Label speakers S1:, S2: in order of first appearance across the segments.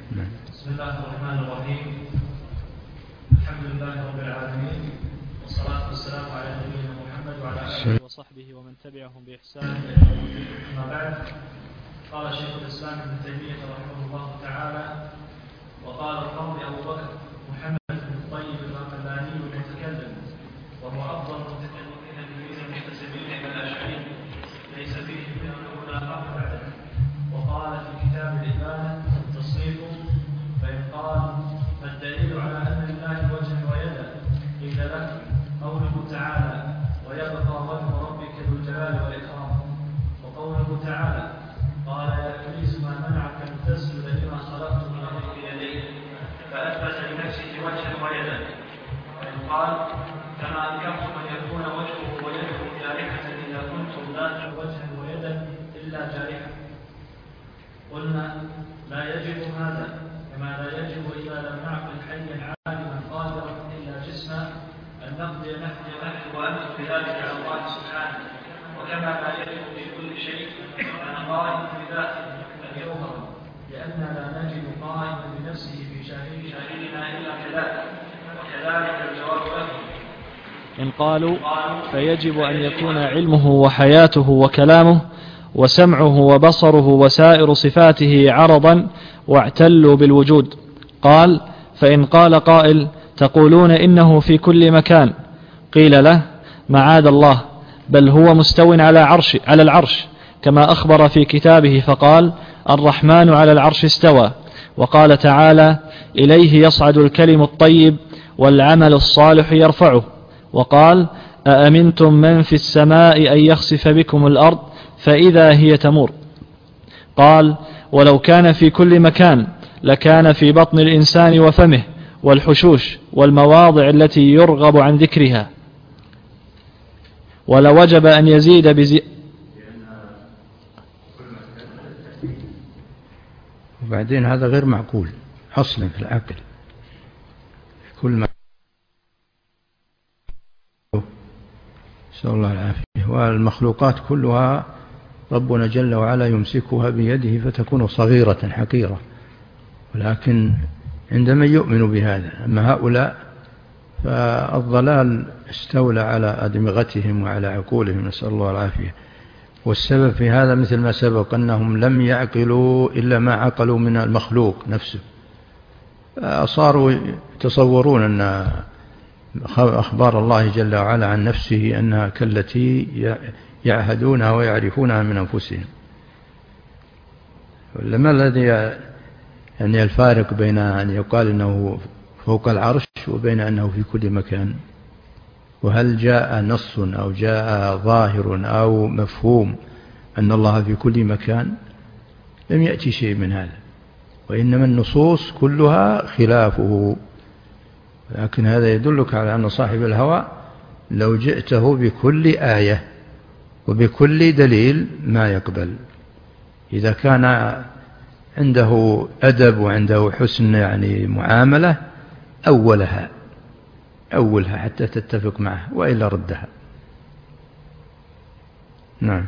S1: بسم الله الرحمن الرحيم. الحمد لله رب العالمين، والصلاة والسلام على نبينا محمد وعلى آله وصحبه ومن تبعهم بإحسان إلى يوم الدين. أما بعد، قال شيخ الإسلام ابن تيمية رحمه الله تعالى: وقال القاضي أبو بكر محمد بن الطيب الغملاني المتكلم، وهو أفضل المتكلمين المحتسبين من الأشعري، ليس فيه أنه لا حق بعده. وقال في كتاب الإبانة التصنيف: فإن قال: ما الدليل على أن لله وجها ويدا؟ قيل له: قوله تعالى: ويبقى وجه ربك ذو الجلال والإكرام. وقوله تعالى: قال يا إبليس ما منعك أن تسجد لما خلقت بغير يديه، فأثبت لنفسه وجها ويدا. فإن قال: كما أنكرتم أن يكون وجهه ويده جارحة إذا كنتم لا ترى وجها ويدا إلا جارحة، قلنا: لا يجب هذا، كما لا يجب إذا لم نعقل حيا عالما قادرا إلا جسما أن نقضي نفي وأنت بذلك على الله سبحانه. وكما لا يجب في كل شيء أن قائم بذاته أن يظهر، لأننا لا نجد قائما بنفسه في شاهدنا إلا كذلك. وكذلك الجواب له:
S2: إن قالوا فيجب أن يكون علمه وحياته وكلامه وسمعه وبصره وسائر صفاته عرضا واعتلوا بالوجود. قال: فإن قال قائل: تقولون إنه في كل مكان، قيل له: معاذ الله، بل هو مستو على العرش كما أخبر في كتابه فقال: الرحمن على العرش استوى. وقال تعالى: إليه يصعد الكلم الطيب والعمل الصالح يرفعه. وقال: أأمنتم من في السماء أن يخسف بكم الأرض فإذا هي تمور. قال: ولو كان في كل مكان لكان في بطن الإنسان وفمه والحشوش والمواضع التي يرغب عن ذكرها، ولوجب أن يزيد
S3: وبعدين هذا غير معقول أصلا في العقل. كل ما نسأل الله العافية. والمخلوقات كلها ربنا جل وعلا يمسكها بيده فتكون صغيرة حقيرة، ولكن عندما يؤمن بهذا. أما هؤلاء فالضلال استولى على أدمغتهم وعلى عقولهم، نسأل الله العافية. والسبب في هذا مثل ما سبق، أنهم لم يعقلوا إلا ما عقلوا من المخلوق نفسه، صاروا يتصورون أن أخبار الله جل وعلا عن نفسه أنها كالتي يعهدونها ويعرفونها من أنفسهم. لما الذي يعني الفارق بين أن يقال أنه فوق العرش وبين أنه في كل مكان؟ وهل جاء نص أو جاء ظاهر أو مفهوم أن الله في كل مكان؟ لم يأتي شيء من هذا، وإنما النصوص كلها خلافه. لكن هذا يدلك على أن صاحب الهوى لو جئته بكل آية وبكل دليل ما يقبل. إذا كان عنده أدب وعنده حسن يعني معاملة أولها حتى تتفق معه، وإلا ردها. نعم.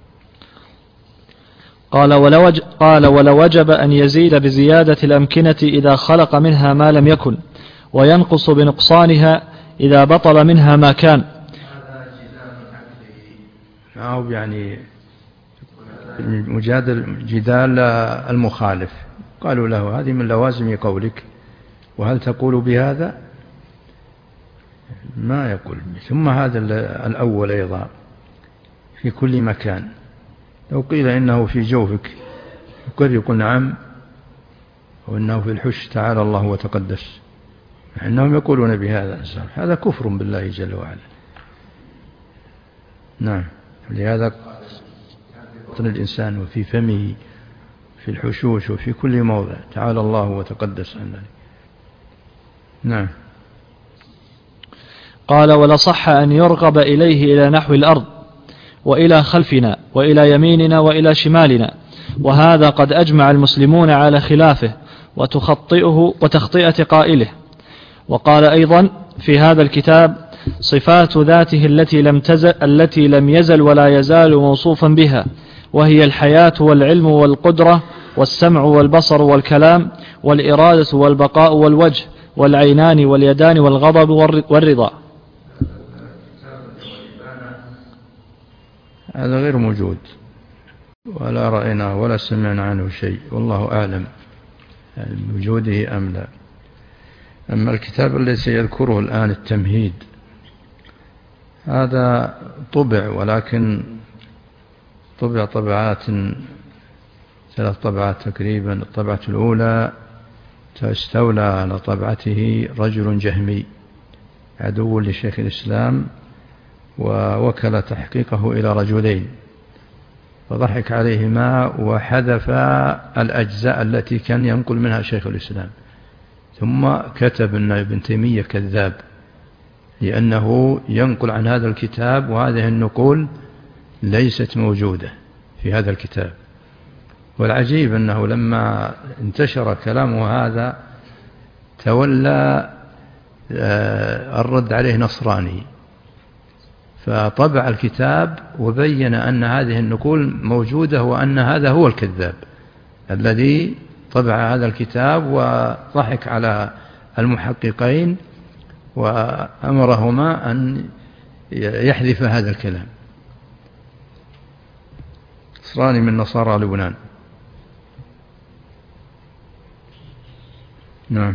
S2: قال: ولو وجب أن يزيد بزيادة الأمكنة إذا خلق منها ما لم يكن، وينقص بنقصانها إذا بطل منها ما كان.
S3: هذا جدال يعني جدال المخالف. قالوا له: هذه من لوازم قولك، وهل تقول بهذا؟ ما يقول. ثم هذا الأول أيضا في كل مكان، لو قيل إنه في جوفك يقول نعم، وإنه في الحش تعالى الله وتقدس، إنهم يقولون بهذا. هذا كفر بالله جل وعلا. نعم. لهذا بطن الإنسان وفي فمه في الحشوش وفي كل موضع تعالى الله وتقدس عن ذلك. نعم.
S2: قال: ولصح أن يرغب إليه إلى نحو الأرض وإلى خلفنا وإلى يميننا وإلى شمالنا، وهذا قد أجمع المسلمون على خلافه وتخطئة قائله. وقال أيضا في هذا الكتاب: صفات ذاته التي لم يزل ولا يزال موصوفا بها، وهي الحياة والعلم والقدرة والسمع والبصر والكلام والإرادة والبقاء والوجه والعينان واليدان والغضب والرضا.
S3: هذا غير موجود ولا رأينا ولا سمعنا عنه شيء، والله أعلم بوجوده أم لا. أما الكتاب الذي سيذكره الآن التمهيد هذا طبع، ولكن طبع طبعات 3 طبعات تقريبا. الطبعة الأولى استولى على طبعته رجل جهمي عدو لشيخ الإسلام، ووكل تحقيقه إلى رجلين فضحك عليهما وحذف الأجزاء التي كان ينقل منها شيخ الإسلام، ثم كتب أن ابن تيمية كذاب لأنه ينقل عن هذا الكتاب، وهذه النقول ليست موجودة في هذا الكتاب. والعجيب أنه لما انتشر كلامه هذا تولى الرد عليه نصراني، فطبع الكتاب وبين أن هذه النقول موجودة وأن هذا هو الكذاب الذي طبع هذا الكتاب، وضحك على المحققين وأمرهما أن يحذف هذا الكلام. نصراني من نصارى لبنان. نعم.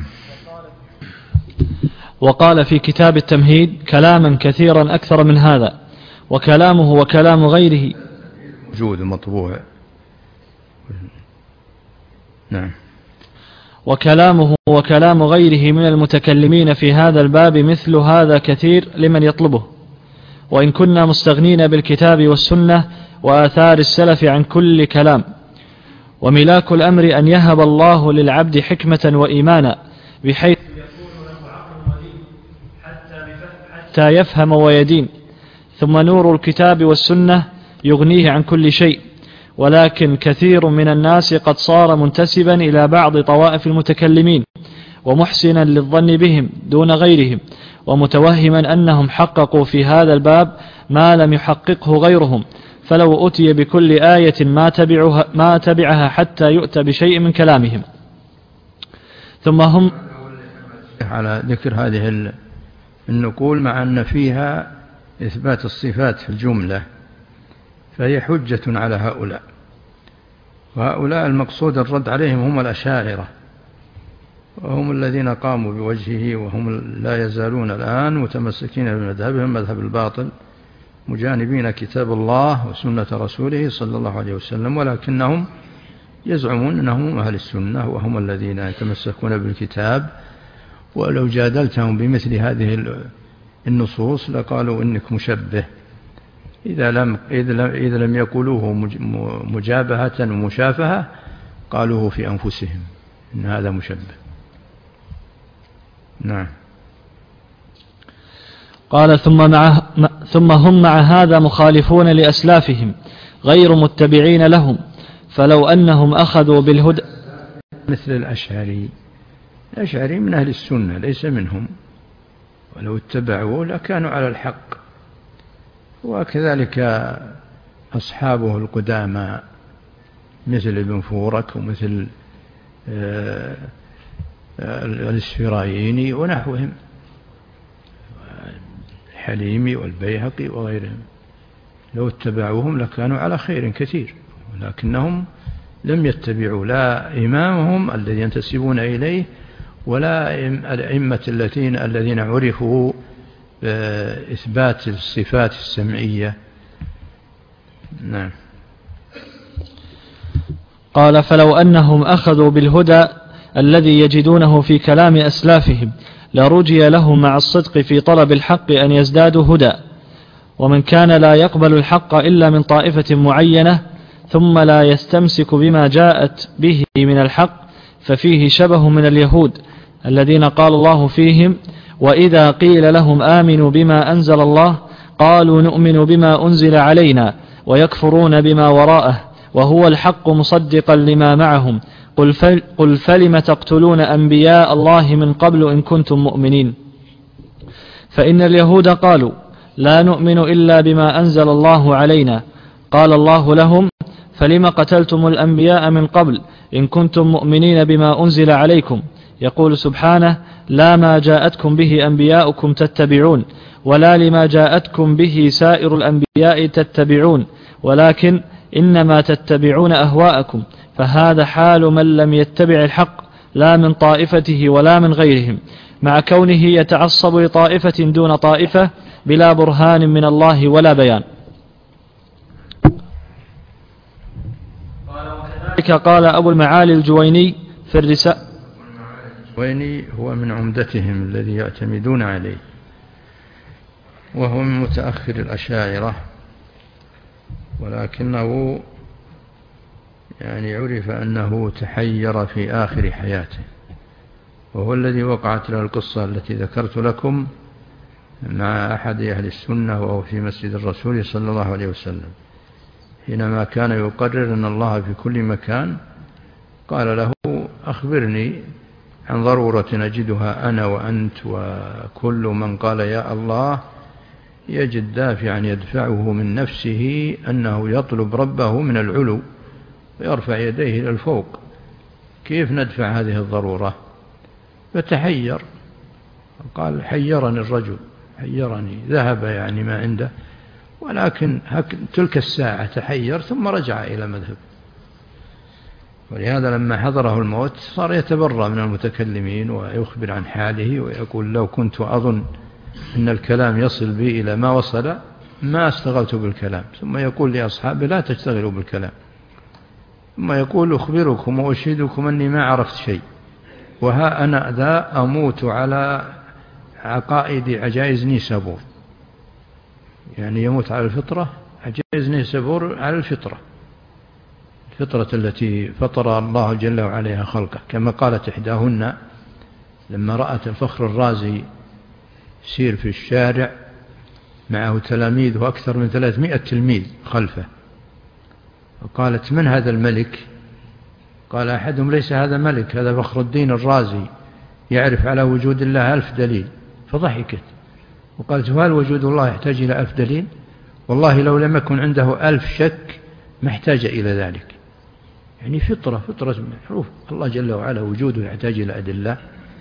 S2: وقال في كتاب التمهيد كلاما كثيرا أكثر من هذا، وكلامه وكلام غيره
S3: موجود مطبوع. نعم.
S2: وكلامه وكلام غيره من المتكلمين في هذا الباب مثل هذا كثير لمن يطلبه، وإن كنا مستغنين بالكتاب والسنة وآثار السلف عن كل كلام. وملاك الأمر أن يهب الله للعبد حكمة وإيمانا بحيث يكون له عقل ودين حتى يفهم ويدين، ثم نور الكتاب والسنة يغنيه عن كل شيء. ولكن كثير من الناس قد صار منتسبا إلى بعض طوائف المتكلمين ومحسنا للظن بهم دون غيرهم، ومتوهما أنهم حققوا في هذا الباب ما لم يحققه غيرهم، فلو أتي بكل آية ما تبعها حتى يؤتى بشيء من كلامهم. ثم هم
S3: على ذكر هذه النقول مع أن فيها إثبات الصفات في الجملة، فهي حجة على هؤلاء، وهؤلاء المقصود الرد عليهم هم الأشاعرة، وهم الذين قاموا بوجهه، وهم لا يزالون الآن متمسكين بمذهبهم مذهب الباطل، مجانبين كتاب الله وسنة رسوله صلى الله عليه وسلم، ولكنهم يزعمون أنهم أهل السنة وهم الذين يتمسكون بالكتاب. ولو جادلتهم بمثل هذه النصوص لقالوا إنك مشبه، إذا لم يقولوه مجابهة ومشافهة قالوه في أنفسهم إن هذا مشبه. نعم.
S2: قال ثم هم مع هذا مخالفون لأسلافهم غير متبعين لهم، فلو أنهم أخذوا بالهدى
S3: مثل الأشعري من أهل السنة ليس منهم، ولو اتبعوه لكانوا على الحق. وكذلك أصحابه القدامى مثل ابن فورك ومثل الإسفرايني ونحوهم، الحليمي والبيهقي وغيرهم، لو اتبعوهم لكانوا على خير كثير، ولكنهم لم يتبعوا لا إمامهم الذي ينتسبون إليه ولا الأئمة الذين عرفوا بإثبات الصفات السمعية. نعم.
S2: قال فلو أنهم أخذوا بالهدى الذي يجدونه في كلام أسلافهم لرجي لهم مع الصدق في طلب الحق أن يزدادوا هدى. ومن كان لا يقبل الحق إلا من طائفة معينة ثم لا يستمسك بما جاءت به من الحق ففيه شبه من اليهود الذين قال الله فيهم وإذا قيل لهم آمنوا بما أنزل الله قالوا نؤمن بما أنزل علينا ويكفرون بما وراءه وهو الحق مصدقا لما معهم قل فلم تقتلون أنبياء الله من قبل إن كنتم مؤمنين. فإن اليهود قالوا لا نؤمن إلا بما أنزل الله علينا، قال الله لهم فلم قتلتم الأنبياء من قبل إن كنتم مؤمنين بما أنزل عليكم. يقول سبحانه: لا ما جاءتكم به أنبياؤكم تتبعون، ولا لما جاءتكم به سائر الأنبياء تتبعون، ولكن إنما تتبعون أهواءكم. فهذا حال من لم يتبع الحق، لا من طائفته ولا من غيرهم، مع كونه يتعصب لطائفة دون طائفة بلا برهان من الله ولا بيان. وكذلك قال أبو المعالي الجويني في الرسالة.
S3: الجويني هو من عمدتهم الذي يعتمدون عليه، وهو من متأخر الأشاعرة، ولكنه يعني عرف أنه تحير في آخر حياته، وهو الذي وقعت له القصة التي ذكرت لكم مع أحد أهل السنة وهو في مسجد الرسول صلى الله عليه وسلم، حينما كان يقرر أن الله في كل مكان، قال له: أخبرني عن ضرورة نجدها أنا وأنت وكل من قال يا الله يجد دافعا يدفعه من نفسه أنه يطلب ربه من العلو ويرفع يديه إلى الفوق، كيف ندفع هذه الضرورة؟ فتحير، قال: حيرني الرجل، حيرني، ذهب يعني ما عنده، ولكن تلك الساعة تحير ثم رجع إلى مذهب. ولهذا لما حضره الموت صار يتبرأ من المتكلمين ويخبر عن حاله ويقول: لو كنت أظن أن الكلام يصل بي إلى ما وصل ما استغلت بالكلام. ثم يقول لأصحابه: لا تشتغلوا بالكلام. ثم يقول: أخبركم وأشهدكم أني ما عرفت شيء، وها أنا ذا أموت على عقائد عجائز نيسابور، يعني يموت على الفطرة، عجائز نيسابور على الفطرة التي فطر الله جل وعلا خلقه، كما قالت إحداهن لما رأت الفخر الرازي يسير في الشارع معه تلاميذ وأكثر من 300 تلميذ خلفه، وقالت: من هذا الملك؟ قال أحدهم: ليس هذا ملك، هذا فخر الدين الرازي يعرف على وجود الله 1000 دليل. فضحكت وقالت: هل وجود الله يحتاج إلى 1000 دليل؟ والله لو لم يكن عنده 1000 شك ما احتاج إلى ذلك. يعني فطرة معروف الله جل وعلا وجوده يحتاج إلى أدلة.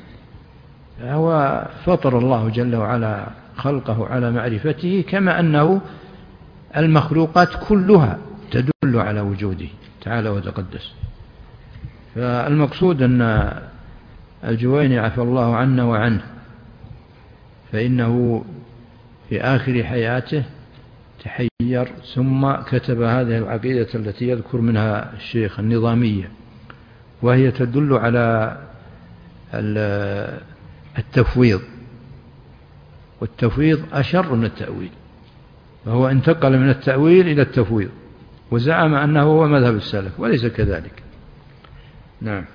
S3: هو فطر الله جل وعلا خلقه على معرفته، كما أنه المخلوقات كلها تدل على وجوده تعالى وتقدس. فالمقصود أن الجويني عفى الله عنا وعنه، فإنه في آخر حياته تحير، ثم كتب هذه العقيدة التي يذكر منها الشيخ النظامية، وهي تدل على التفويض، والتفويض أشر من التأويل، فهو انتقل من التأويل إلى التفويض، وزعم أنه هو مذهب السلف، وليس كذلك. نعم.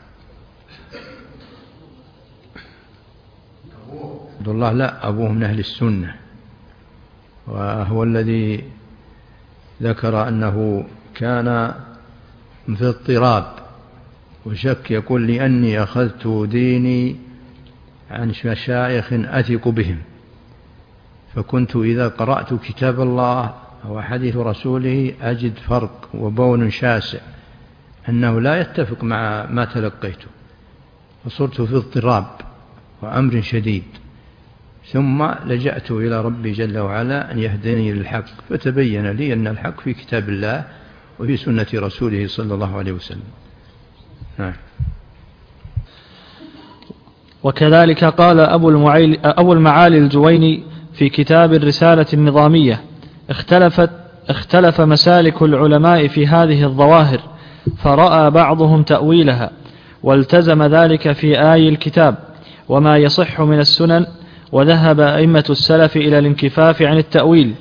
S3: عبد الله لا، أبوه من أهل السنة، وهو الذي ذكر أنه كان في اضطراب وشك، يقول: لأني أخذت ديني عن مشايخ أثق بهم، فكنت إذا قرأت كتاب الله أو حديث رسوله أجد فرق وبون شاسع أنه لا يتفق مع ما تلقيته، فصرت في اضطراب وأمر شديد، ثم لجأت إلى ربي جل وعلا أن يهدني للحق، فتبين لي أن الحق في كتاب الله وفي سنة رسوله صلى الله عليه وسلم. نعم.
S2: وكذلك قال أبو المعالي الجويني في كتاب الرسالة النظامية: اختلف مسالك العلماء في هذه الظواهر، فرأى بعضهم تأويلها والتزم ذلك في آي الكتاب وما يصح من السنن، وذهب أئمة السلف إلى الانكفاف عن التأويل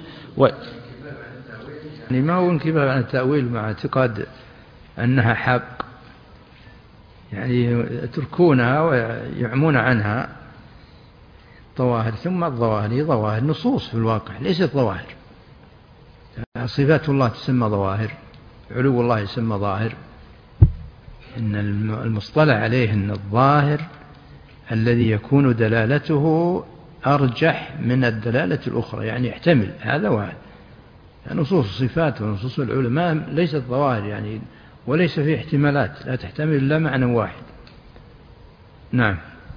S3: يعني ما هو انكفاف عن التأويل مع اعتقاد أنها حق، يعني يتركونها ويعمون عنها ظواهر، ثم الظواهر هي ظواهر نصوص في الواقع ليست ظواهر. صفات الله تسمى ظواهر، علو الله يسمى ظاهر. إن المصطلح عليه أن الظاهر الذي يكون دلالته أرجح من الدلالة الأخرى، يعني يحتمل هذا وهذا. نصوص الصفات ونصوص العلماء ليست ظواهر يعني، وليس فيه احتمالات، لا تحتمل إلا معنى واحد. نعم.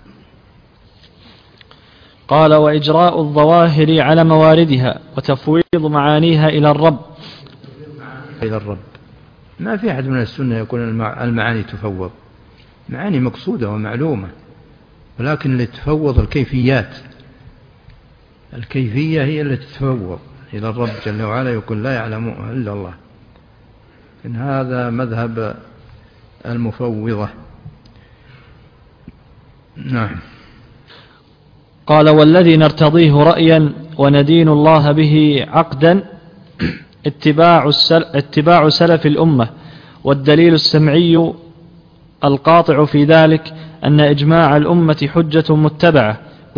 S2: قال: وإجراء الظواهر على مواردها وتفويض معانيها إلى الرب.
S3: ما في أحد من السنة يقول المعاني تفوض، معاني مقصودة ومعلومة، ولكن اللي تفوض الكيفيات، الكيفية هي التي تفوض إلى الرب جل وعلا، يقول لا يعلمها إلا الله. إن هذا مذهب المفوضة. نعم.
S2: قال: والذي نرتضيه رأيا وندين الله به عقدا اتباع سلف الأمة، والدليل السمعي القاطع في ذلك أن إجماع الأمة حجة متبعة،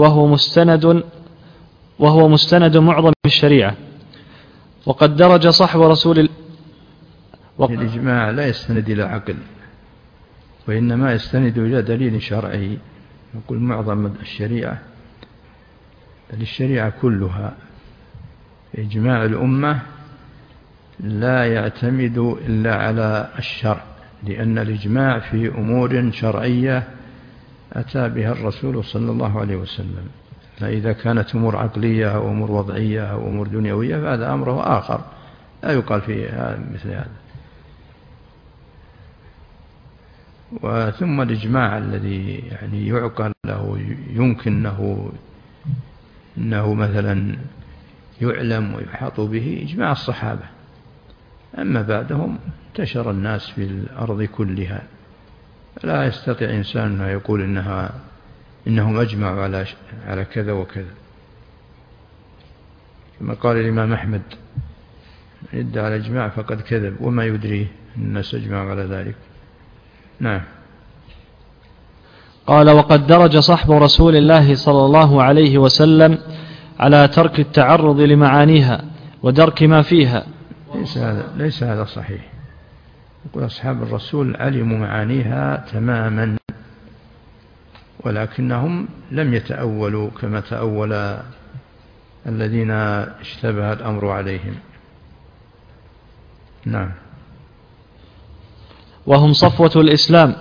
S2: وهو مستند معظم الشريعة. وقد درج صحب رسول
S3: الإجماع لا يستند إلى عقل، وإنما يستند إلى دليل شرعي. نقول معظم الشريعة، الشريعة كلها إجماع الأمة لا يعتمد إلا على الشرع، لأن الإجماع في أمور شرعية أتى بها الرسول صلى الله عليه وسلم. فإذا كانت أمور عقلية أو أمور وضعية أو أمور دنيوية فهذا أمره آخر، لا يقال فيه مثل هذا. وثم الإجماع الذي يعني يعقل له، يمكن أنه مثلا يعلم ويحاط به، إجماع الصحابة. أما بعدهم انتشر الناس في الأرض كلها، لا يستطيع إنسان أن يقول إنهم أجمعوا على كذا وكذا. كما قال الإمام أحمد: ادعى على الإجماع فقد كذب وما يدريه الناس أجمعوا على ذلك. نعم.
S2: قال: وقد درج صحب رسول الله صلى الله عليه وسلم على ترك التعرض لمعانيها ودرك ما فيها.
S3: ليس هذا صحيح. يقول أصحاب الرسول علموا معانيها تماما، ولكنهم لم يتأولوا كما تأول الذين اشتبه الأمر عليهم. نعم.
S2: وهم صفوة الإسلام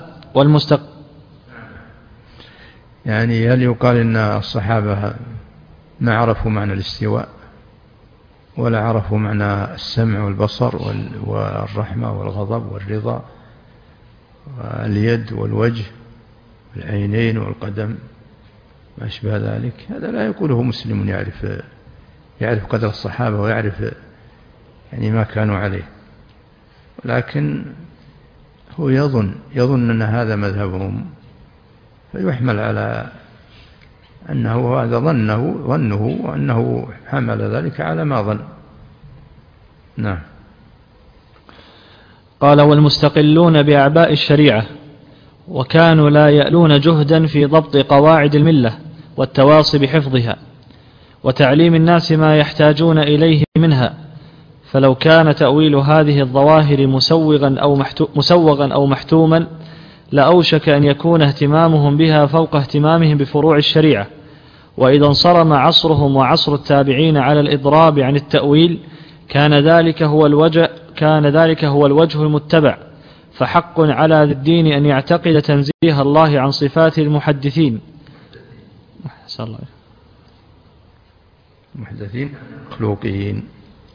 S3: يعني هل يقال إن الصحابة ما عرفوا معنى الاستواء، ولا عرفوا معنى السمع والبصر والرحمة والغضب والرضا واليد والوجه والعينين والقدم ما أشبه ذلك؟ هذا لا يقوله مسلم يعرف قدر الصحابة ويعرف يعني ما كانوا عليه، لكن هو يظن أن هذا مذهبهم، فيحمل على أنه هذا ظنه وأنه حمل ذلك على ما ظن. نعم.
S2: قال: والمستقلون بأعباء الشريعة، وكانوا لا يألون جهدا في ضبط قواعد الملة والتواصي بحفظها وتعليم الناس ما يحتاجون إليه منها، فلو كان تأويل هذه الظواهر مسوغا أو محتوما لأوشك أن يكون اهتمامهم بها فوق اهتمامهم بفروع الشريعة. وإذا انصرم عصرهم وعصر التابعين على الإضراب عن التأويل كان ذلك هو الوجه المتبع. فحق على ذي الدين أن يعتقد تنزيه الله عن صفات المحدثين
S3: مخلوقين.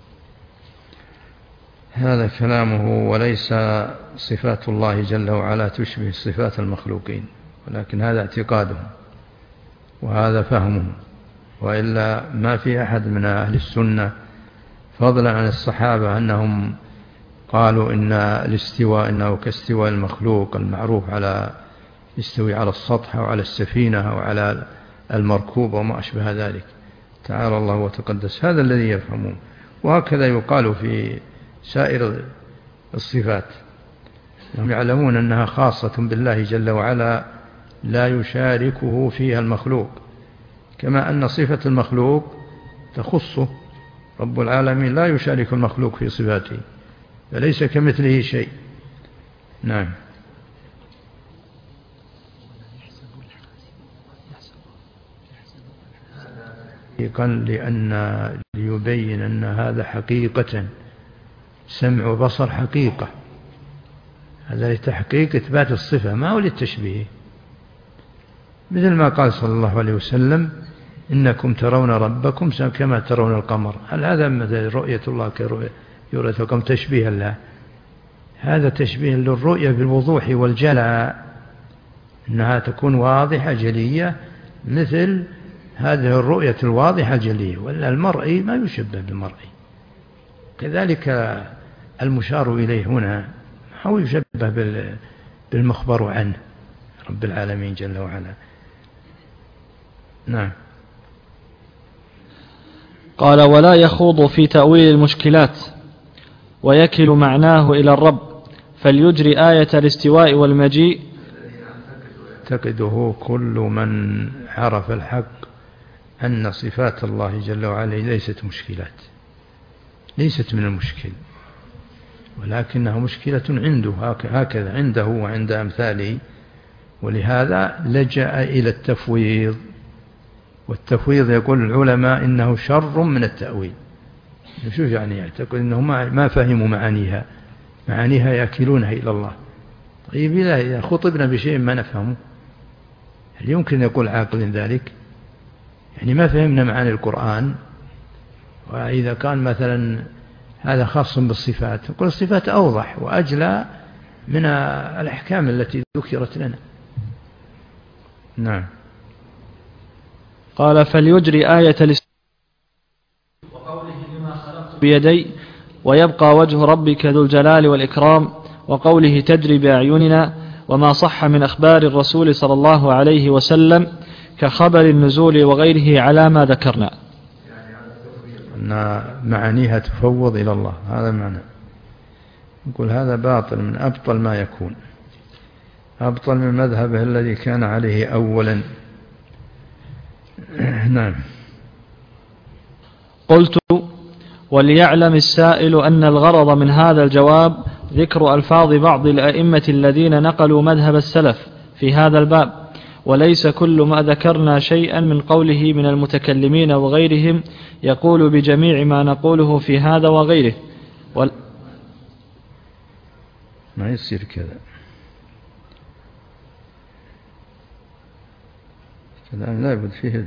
S3: هذا كلامه، وليس صفات الله جل وعلا تشبه صفات المخلوقين، ولكن هذا اعتقادهم وهذا فهمهم. وإلا ما في أحد من أهل السنة فضلا عن الصحابة أنهم قالوا إن الاستواء إنه كاستواء المخلوق المعروف على يستوي على السطح أو على السفينة أو على المركوب وما أشبه ذلك. تعالى الله وتقدس، هذا الذي يفهمون. وهكذا يقال في سائر الصفات، هم يعلمون أنها خاصة بالله جل وعلا لا يشاركه فيها المخلوق، كما أن صفة المخلوق تخصه. رب العالمين لا يشارك المخلوق في صفاته، فليس كمثله شيء. نعم. لأن ليبين أن هذا حقيقة، سمع وبصر حقيقة، هذا لتحقيق إثبات الصفة ما هو للتشبيه، مثل ما قال صلى الله عليه وسلم إنكم ترون ربكم كما ترون القمر. هل هذا مثل رؤية الله كرؤية القمر تشبيه الله؟ هذا تشبيه للرؤية بالوضوح والجلاء، إنها تكون واضحة جلية مثل هذه الرؤية الواضحة الجلية، ولا المرئي ما يشبه بالمرئي. كذلك المشار إليه هنا هو يشبه بالمخبر عنه رب العالمين جل وعلا. نعم.
S2: قال: ولا يخوض في تأويل المشكلات ويكل معناه إلى الرب، فليجري آية الاستواء والمجيء.
S3: يعتقده كل من عرف الحق أن صفات الله جل وعلا ليست مشكلات، ليست من المشكل، ولكنها مشكلة عنده، هكذا عنده وعند أمثاله، ولهذا لجأ إلى التفويض. والتفويض يقول العلماء إنه شر من التأويل. شو يعني؟ يعتقد أنه ما فهموا معانيها يأكلونها إلى الله. طيب إذا خطبنا بشيء ما نفهمه، هل يمكن يقول عاقل ذلك؟ يعني ما فهمنا معاني القرآن، وإذا كان مثلا هذا خاص بالصفات، نقول الصفات أوضح وأجلى من الأحكام التي ذكرت لنا. نعم.
S2: قال: فليجري آية وقوله لما خلقت بيدي، ويبقى وجه ربك ذو الجلال والإكرام، وقوله تجري بأعيننا، وما صح من أخبار الرسول صلى الله عليه وسلم كخبر النزول وغيره على ما ذكرنا.
S3: أن معانيها تفوض إلى الله، هذا معنى. نقول هذا باطل من أبطل ما يكون، أبطل من مذهبه الذي كان عليه أولا. نعم.
S2: قلت: وليعلم السائل أن الغرض من هذا الجواب ذكر ألفاظ بعض الأئمة الذين نقلوا مذهب السلف في هذا الباب، وليس كل ما ذكرنا شيئا من قوله من المتكلمين وغيرهم يقول بجميع ما نقوله في هذا وغيره.
S3: ما يصير كذا، كلام لا يبد فيه،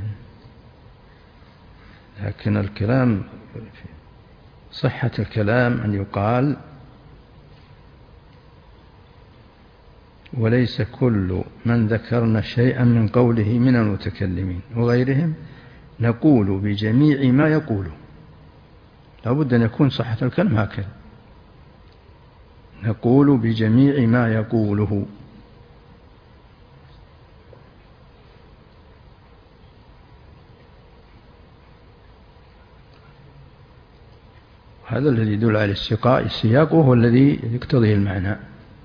S3: لكن الكلام صحة الكلام أن يقال وليس كل من ذكرنا شيئا من قوله من المتكلمين وغيرهم نقول بجميع ما يقوله. لا بد أن يكون صحة الكلام هكذا، نقول بجميع ما يقوله. هذا الذي يدل على السياق وهو الذي يقتضيه المعنى.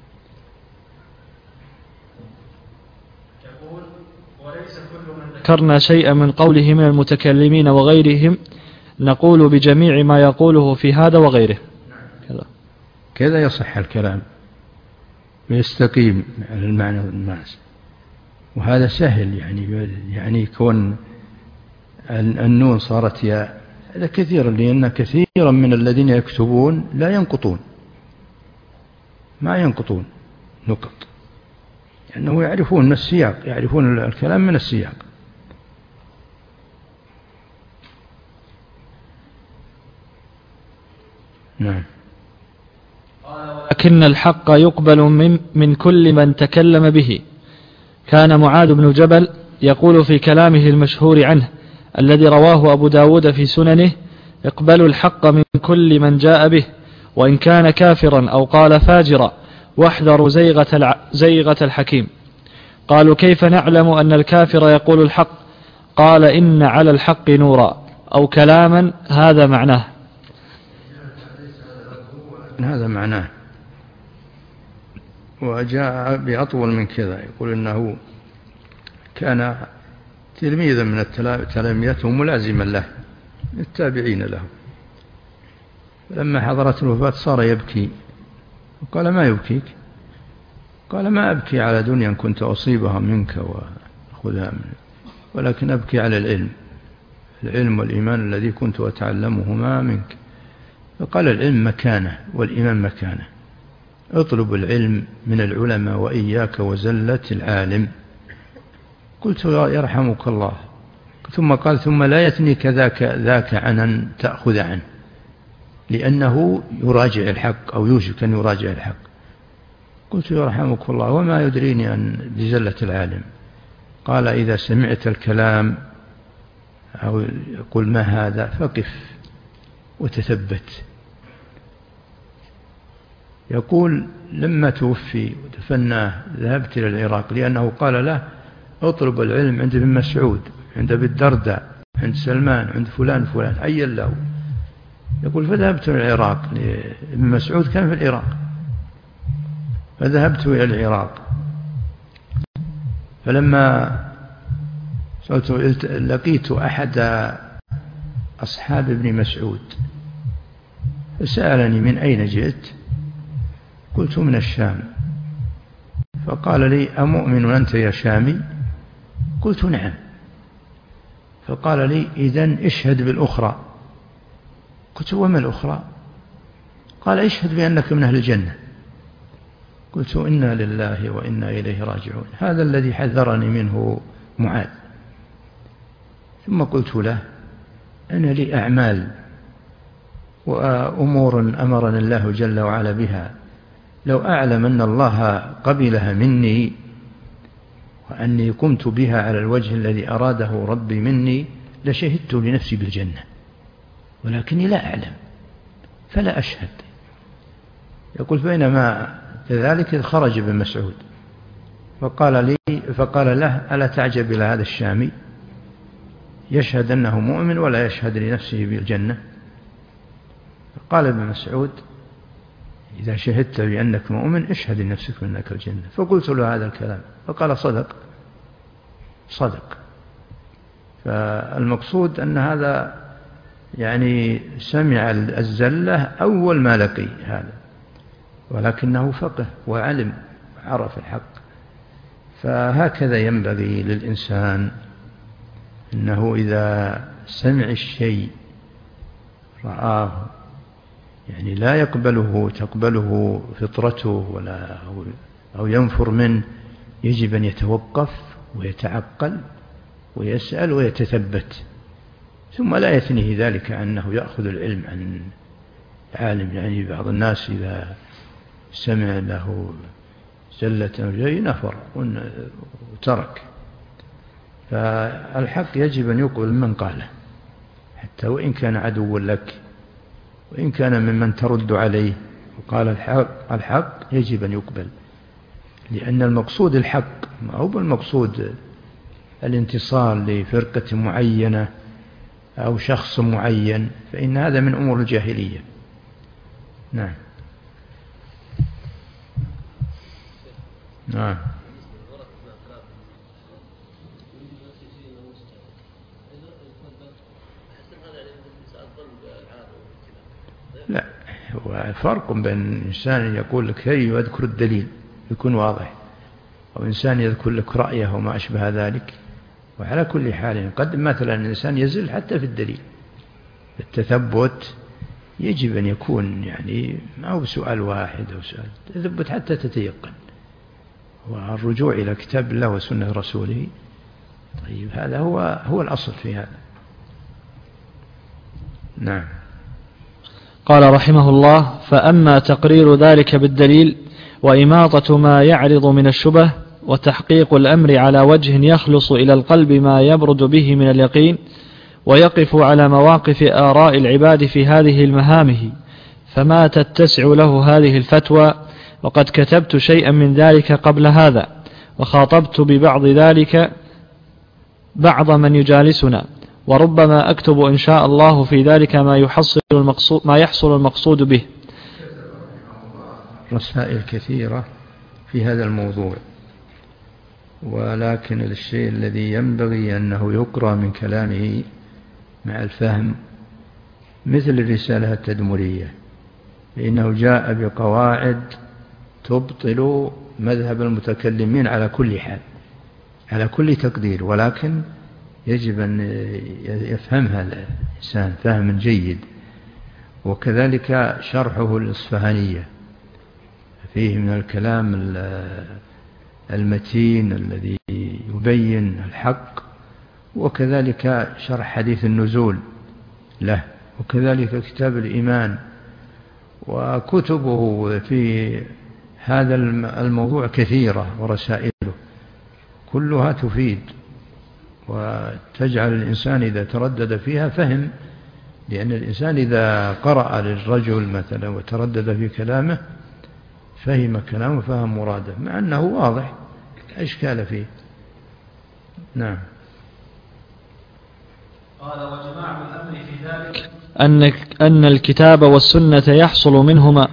S2: يقول: وليس كل من ذكرنا شيئا من قوله من المتكلمين وغيرهم نقول بجميع ما يقوله في هذا وغيره.
S3: كذا يصح الكلام ويستقيم على المعنى الناس، وهذا سهل. يعني كون النون صارت ياء هذا كثيرا، لأن كثيرا من الذين يكتبون لا ينقطون، ما ينقطون نقط، لأنه يعرفون من السياق، يعرفون الكلام من السياق. نعم.
S2: لكن الحق يقبل من كل من تكلم به. كان معاذ بن جبل يقول في كلامه المشهور عنه الذي رواه أبو داود في سننه: اقبلوا الحق من كل من جاء به وإن كان كافرا أو قال فاجرا، واحذروا زيغة الحكيم. قالوا: كيف نعلم أن الكافر يقول الحق؟ قال: إن على الحق نورا، أو كلاما، هذا معناه.
S3: هذا معناه. وجاء بأطول من كذا، يقول إنه كان تلميذا من تلاميذه ملازما له، التابعين له. لما حضرت الوفاة صار يبكي، وقال: ما يبكيك؟ قال: ما أبكي على دنيا كنت أصيبها منك وأخذها منك، ولكن أبكي على العلم العلم والإيمان الذي كنت أتعلمهما منك. فقال العلم مكانه والإيمان مكانه، اطلب العلم من العلماء وإياك وزلة العالم. قلت يرحمك الله. ثم قال ثم لا يثنيك ذاك عن أن تأخذ عنه، لأنه يراجع الحق أو يوشك أن يراجع الحق. قلت يرحمك الله وما يدريني أن بزلة العالم؟ قال إذا سمعت الكلام أو يقول ما هذا فقف وتثبت. يقول لما توفي ودفناه ذهبت إلى العراق، لأنه قال له اطلب العلم عند ابن مسعود، عند ابي الدرداء، عند سلمان، عند فلان عين له. يقول فذهبت إلى العراق، ابن مسعود كان في العراق، فذهبت إلى العراق. فلما لقيت أحد أصحاب ابن مسعود فسألني من أين جئت؟ قلت من الشام. فقال لي أمؤمن أنت يا شامي؟ قلت نعم. فقال لي إذن اشهد بالأخرى. قلت وما الأخرى؟ قال اشهد بأنك من أهل الجنة. قلت إنا لله وإنا إليه راجعون. هذا الذي حذرني منه معاذ. ثم قلت له أنا لي أعمال وأمور أمرني الله جل وعلا بها، لو أعلم أن الله قبلها مني وأني قمت بها على الوجه الذي أراده ربي مني لشهدت لنفسي بالجنة، ولكني لا أعلم فلا أشهد. يقول بينما كذلك خرج ابن مسعود فقال له ألا تعجب إلى هذا الشامي يشهد أنه مؤمن ولا يشهد لنفسه بالجنة؟ قال ابن مسعود إذا شهدت بأنك مؤمن اشهد لنفسك بأنك الجنة. فقلت له هذا الكلام فقال صدق. فالمقصود أن هذا يعني سمع الزلة أول ما لقي هذا، ولكنه فقه وعلم وعرف الحق. فهكذا ينبغي للإنسان إنه إذا سمع الشيء رآه يعني لا تقبله فطرته ولا أو ينفر منه، يجب أن يتوقف ويتعقل ويسأل ويتثبت، ثم لا يثنيه ذلك أنه يأخذ العلم عن عالم. يعني بعض الناس إذا سمع له زلة أو شيء نفر وترك. فالحق يجب أن يقبل من قاله حتى وإن كان عدو لك وإن كان ممن ترد عليه وقال الحق يجب أن يقبل، لأن المقصود الحق ما هو المقصود الانتصار لفرقة معينة أو شخص معين، فإن هذا من أمور الجاهلية. نعم. لا، هو فرق بين إنسان يقول لك هي ويذكر الدليل يكون واضح، أو إنسان يذكر لك رأيه وما أشبه ذلك. وعلى كل حال قد مثلا الإنسان يزل حتى في الدليل. التثبت يجب أن يكون يعني ما هو سؤال واحد أو سؤال، تثبت حتى تتيقن، والرجوع إلى كتاب الله وسنة رسوله. طيب هذا هو الأصل في هذا. نعم.
S2: قال رحمه الله: فأما تقرير ذلك بالدليل وإماطة ما يعرض من الشبه وتحقيق الأمر على وجه يخلص إلى القلب ما يبرد به من اليقين ويقف على مواقف آراء العباد في هذه المهامه، فما تتسع له هذه الفتوى، وقد كتبت شيئا من ذلك قبل هذا، وخاطبت ببعض ذلك بعض من يجالسنا، وربما أكتب إن شاء الله في ذلك ما يحصل المقصود به.
S3: رسائل كثيرة في هذا الموضوع، ولكن الشيء الذي ينبغي أنه يقرأ من كلامه مع الفهم مثل الرسالة التدمرية، لأنه جاء بقواعد تبطل مذهب المتكلمين على كل حال على كل تقدير، ولكن يجب أن يفهمها الإنسان فهما جيد. وكذلك شرحه الإصفهانية فيه من الكلام المتين الذي يبين الحق، وكذلك شرح حديث النزول له، وكذلك كتاب الإيمان. وكتبه في هذا الموضوع كثيرة، ورسائله كلها تفيد وتجعل الإنسان إذا تردد فيها فهم، لأن الإنسان إذا قرأ للرجل مثلا وتردد في كلامه فهم كلامه فهم مراده، مع أنه واضح لا إشكال فيه. نعم.
S1: قال وجماع الأمر في ذلك
S2: أن الكتاب والسنة يحصل منهما،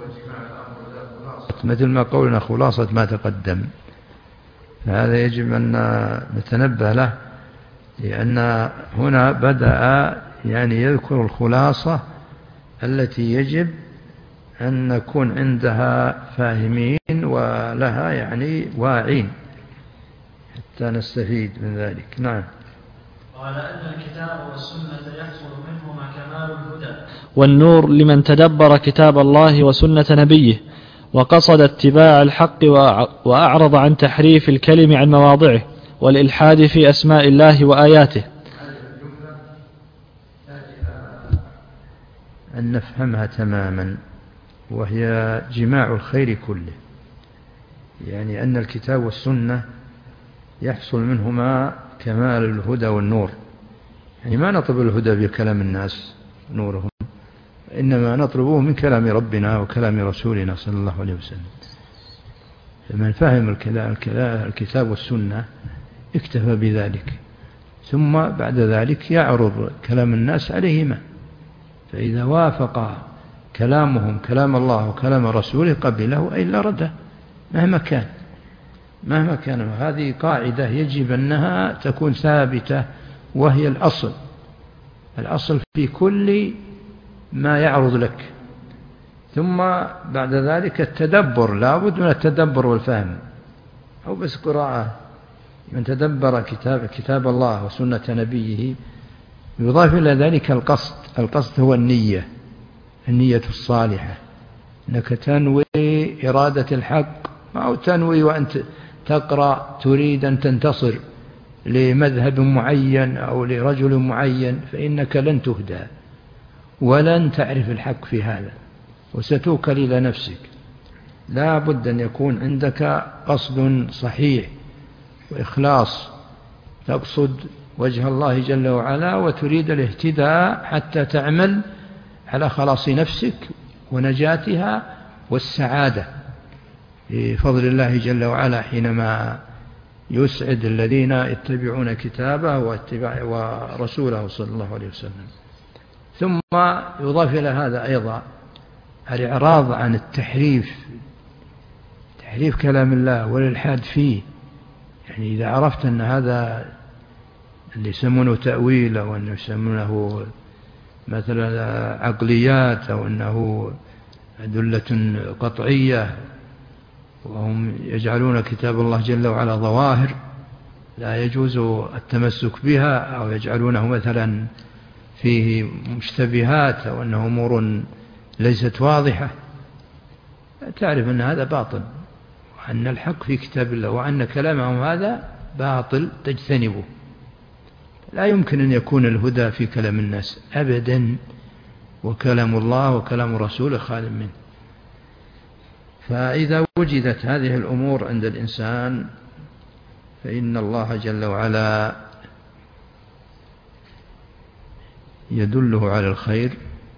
S3: مثل ما قولنا خلاصة ما تقدم، فهذا يجب أن نتنبه له، لأن هنا بدأ يعني يذكر الخلاصة التي يجب أن نكون عندها فاهمين ولها يعني واعين حتى نستفيد من ذلك. نعم.
S1: قال أن الكتاب والسنة يحصل منهما كمال الهدى
S2: والنور لمن تدبر كتاب الله وسنة نبيه وقصد اتباع الحق وأعرض عن تحريف الكلم عن مواضعه والإلحاد في أسماء الله وآياته.
S3: أن نفهمها تماما، وهي جماع الخير كله، يعني أن الكتاب والسنة يحصل منهما كمال الهدى والنور. يعني ما نطلب الهدى بكلام الناس نورهم، إنما نطلبه من كلام ربنا وكلام رسولنا صلى الله عليه وسلم. فمن فهم الكتاب والسنة اكتفى بذلك، ثم بعد ذلك يعرض كلام الناس عليهما، فإذا وافق كلامهم كلام الله وكلام رسوله قبله إلا رده مهما كان. وهذه قاعدة يجب أنها تكون ثابتة، وهي الأصل في كل ما يعرض لك. ثم بعد ذلك التدبر، لا بد من التدبر والفهم، أو بس قراءة. من تدبر كتاب الله وسنة نبيه يضاف إلى ذلك القصد هو النية الصالحة، أنك تنوي إرادة الحق، أو تنوي وأنت تقرأ تريد أن تنتصر لمذهب معين أو لرجل معين، فإنك لن تهدى ولن تعرف الحق في هذا، وستوكل إلى نفسك. لا بد أن يكون عندك قصد صحيح وإخلاص، تقصد وجه الله جل وعلا وتريد الاهتداء حتى تعمل على خلاص نفسك ونجاتها والسعادة بفضل الله جل وعلا، حينما يسعد الذين يتبعون كتابه ورسوله صلى الله عليه وسلم. ثم يضاف إلى هذا أيضا الإعراض عن تحريف كلام الله والإلحاد فيه. يعني إذا عرفت أن هذا اللي يسمونه تأويل، أو أنه يسمونه مثلا عقليات، أو أنه أدلة قطعية، وهم يجعلون كتاب الله جل وعلا ظواهر لا يجوز التمسك بها، أو يجعلونه مثلا فيه مشتبهات، أو أنه أمور ليست واضحة، تعرف أن هذا باطل، وأن الحق في كتاب الله، وأن كلامهم هذا باطل تجتنبه. لا يمكن أن يكون الهدى في كلام الناس أبدا، وكلام الله وكلام رسوله خال منه. فإذا وجدت هذه الأمور عند الإنسان فإن الله جل وعلا يدله على الخير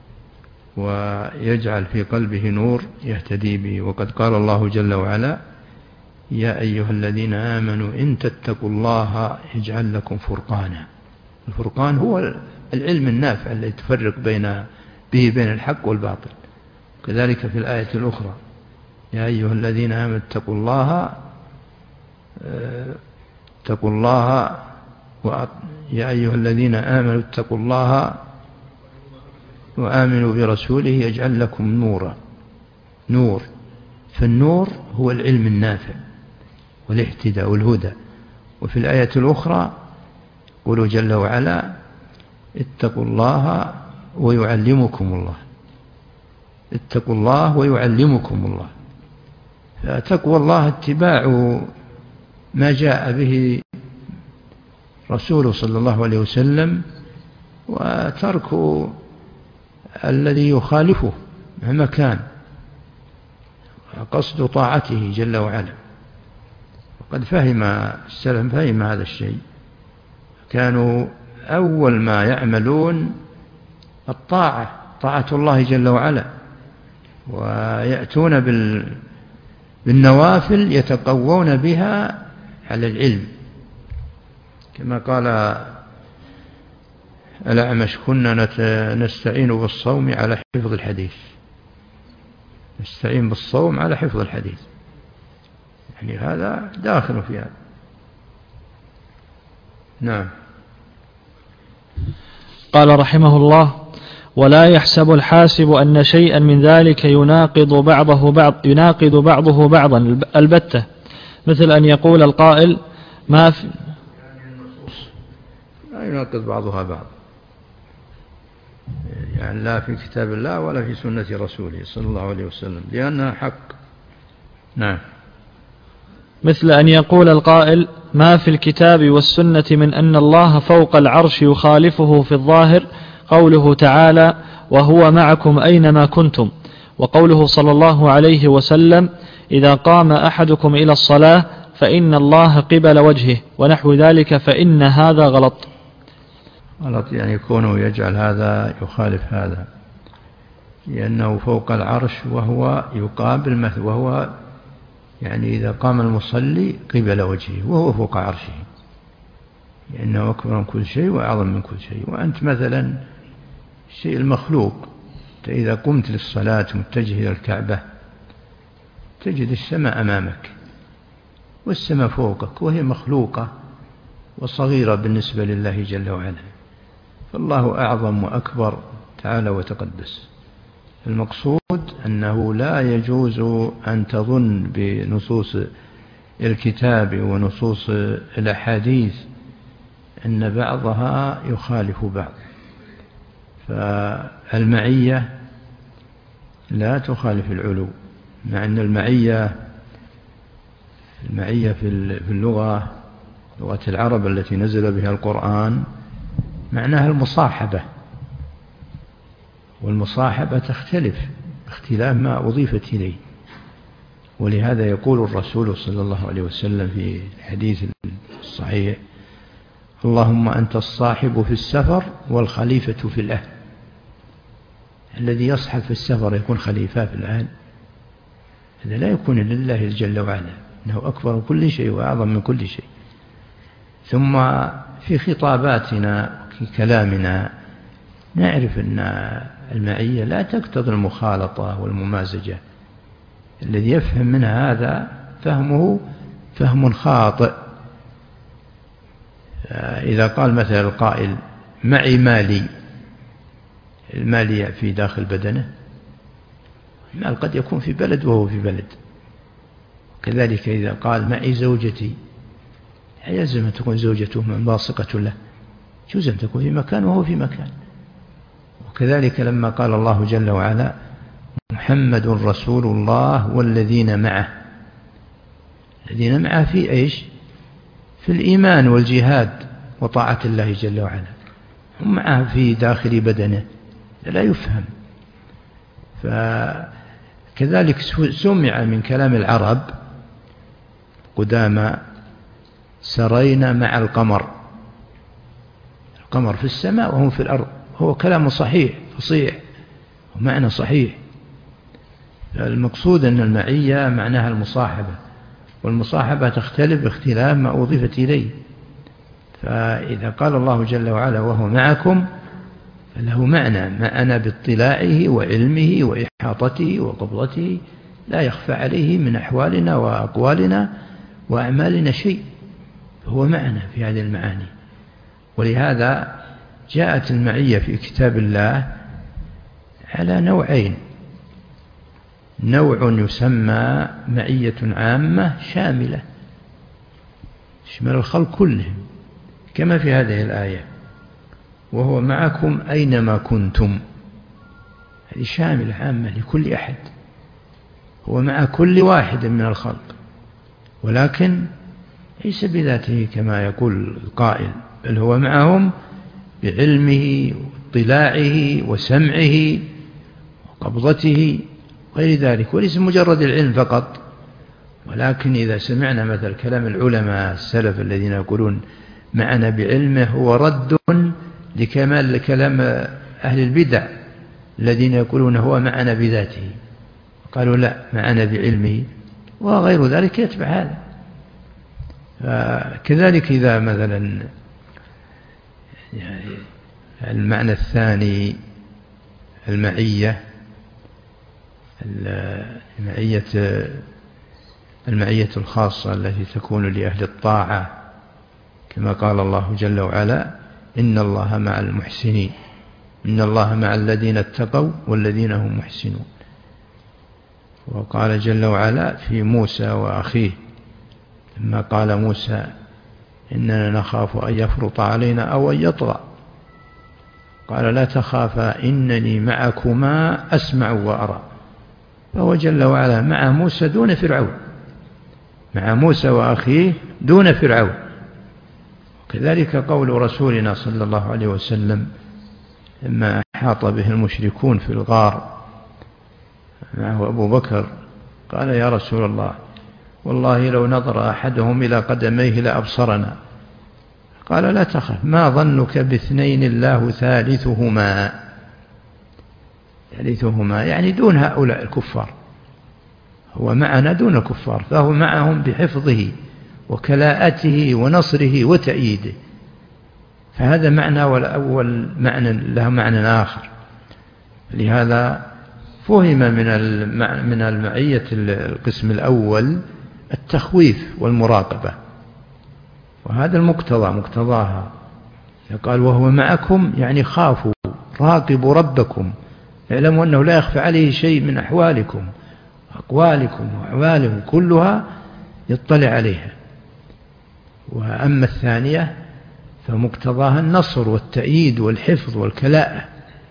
S3: ويجعل في قلبه نور يهتدي به. وقد قال الله جل وعلا: يا أيها الذين آمنوا إن تتقوا الله يجعل لكم فرقانا. الفرقان هو العلم النافع الذي تفرق به بين الحق والباطل. كذلك في الآية الأخرى: يا أيها الذين آمنوا اتقوا الله يا أيها الذين آمنوا اتقوا الله وآمنوا برسوله يجعل لكم نور. فالنور هو العلم النافع والاهتداء والهدى. وفي الآية الأخرى: قوله جل وعلا اتقوا الله ويعلمكم الله، اتقوا الله ويعلمكم الله. فتقوى الله اتباع ما جاء به رسوله صلى الله عليه وسلم، وترك الذي يخالفه مهما كان، قصد طاعته جل وعلا. وقد فهم السلف هذا الشيء، كانوا أول ما يعملون طاعة الله جل وعلا، ويأتون بالنوافل يتقوون بها على العلم، كما قال الأعمش كنا نستعين بالصوم على حفظ الحديث، نستعين بالصوم على حفظ الحديث، يعني هذا داخل في هذا. نعم.
S2: قال رحمه الله: ولا يحسب الحاسب أن شيئا من ذلك يناقض بعضه بعضا البتة، مثل أن يقول القائل ما في
S3: لا يناقض بعضها بعض، يعني لا في كتاب الله ولا في سنة رسوله صلى الله عليه وسلم، لأنها حق. نعم.
S2: مثل أن يقول القائل ما في الكتاب والسنة من أن الله فوق العرش يخالفه في الظاهر قوله تعالى وهو معكم أينما كنتم، وقوله صلى الله عليه وسلم إذا قام أحدكم إلى الصلاة فإن الله قبل وجهه ونحو ذلك، فإن هذا غلط.
S3: غلط يعني كونه يجعل هذا يخالف هذا، لأنه فوق العرش وهو يقابل وهو يعني إذا قام المصلي قبل وجهه وهو فوق عرشه، لأنه أكبر من كل شيء وأعظم من كل شيء. وأنت مثلا الشيء المخلوق، إذا قمت للصلاة متجه إلى الكعبة تجد السماء أمامك والسماء فوقك، وهي مخلوقة وصغيرة بالنسبة لله جل وعلا، فالله أعظم وأكبر تعالى وتقدس. المقصود أنه لا يجوز أن تظن بنصوص الكتاب ونصوص الأحاديث أن بعضها يخالف بعض، فالمعية لا تخالف العلو، مع أن المعية في اللغة، لغة العرب التي نزل بها القرآن، معناها المصاحبة، والمصاحبة تختلف باختلاف ما أضيفت إليه. ولهذا يقول الرسول صلى الله عليه وسلم في الحديث الصحيح اللهم أنت الصاحب في السفر والخليفة في الأهل. الذي يصحب في السفر يكون خليفة في الأهل، هذا لا يكون لله جل وعلا، إنه أكبر من كل شيء وأعظم من كل شيء. ثم في خطاباتنا في كلامنا نعرف أن المعية لا تقتضي المخالطة والممازجة، الذي يفهم من هذا فهمه فهم خاطئ. إذا قال مثلا القائل معي مالي، المال في داخل بدنه، المال قد يكون في بلد وهو في بلد. كذلك إذا قال معي زوجتي، يلزم أن تكون زوجته منباصقة له، يجوز أن تكون في مكان وهو في مكان. وكذلك لما قال الله جل وعلا محمد رسول الله والذين معه، الذين معه في إيش؟ في الإيمان والجهاد وطاعة الله جل وعلا، هم معه في داخل بدنه، لا يفهم. فكذلك سمع من كلام العرب قدامى سرينا مع القمر، القمر في السماء وهم في الأرض، هو كلام صحيح فصيح ومعنى صحيح. المقصود أن المعية معناها المصاحبة، والمصاحبة تختلف باختلاف ما أضيفت إليه. فإذا قال الله جل وعلا وهو معكم فله معنى معنا باطلاعه وعلمه وإحاطته وقبضته، لا يخفى عليه من أحوالنا وأقوالنا وأعمالنا شيء، هو معنا في هذه المعاني. ولهذا جاءت المعية في كتاب الله على نوعين: نوع يسمى معية عامة شاملة، تشمل الخلق كلهم، كما في هذه الآية وهو معكم أينما كنتم، هذه شاملة عامة لكل أحد، هو مع كل واحد من الخلق، ولكن ليس بذاته كما يقول القائل، بل هو معهم بعلمه واطلاعه وسمعه وقبضته وغير ذلك، وليس مجرد العلم فقط. ولكن إذا سمعنا مثل كلام العلماء السلف الذين يقولون معنا بعلمه، هو رد لكمال كلام أهل البدع الذين يقولون هو معنا بذاته، قالوا لا، معنا بعلمه، وغير ذلك يتبع هذا. كذلك إذا مثلا يعني المعنى الثاني المعية الخاصة التي تكون لأهل الطاعة، كما قال الله جل وعلا: إن الله مع المحسنين، إن الله مع الذين اتقوا والذين هم محسنون. وقال جل وعلا في موسى وأخيه لما قال موسى: إننا نخاف أن يفرط علينا أو أن يطغى، قال: لا تخافا إنني معكما أسمع وأرى. فهو جل وعلا مع موسى دون فرعون، مع موسى وأخيه دون فرعون. وكذلك قول رسولنا صلى الله عليه وسلم لما أحاط به المشركون في الغار معه أبو بكر، قال: يا رسول الله، والله لو نظر أحدهم إلى قدميه لأبصرنا. قال: لا تخف، ما ظنك باثنين الله ثالثهما. يعني دون هؤلاء الكفار، هو معنا دون الكفار، فهو معهم بحفظه وكلاءته ونصره وتأييده. فهذا معنى، والأول معنى له معنى آخر. لهذا فهم من المعية القسم الأول التخويف والمراقبة، وهذا مقتضاها. قال: وهو معكم، يعني خافوا، راقبوا ربكم، اعلموا أنه لا يخفى عليه شيء من أحوالكم، أقوالكم وأحوالهم كلها يطلع عليها. وأما الثانية فمقتضاها النصر والتأييد والحفظ والكلاءة.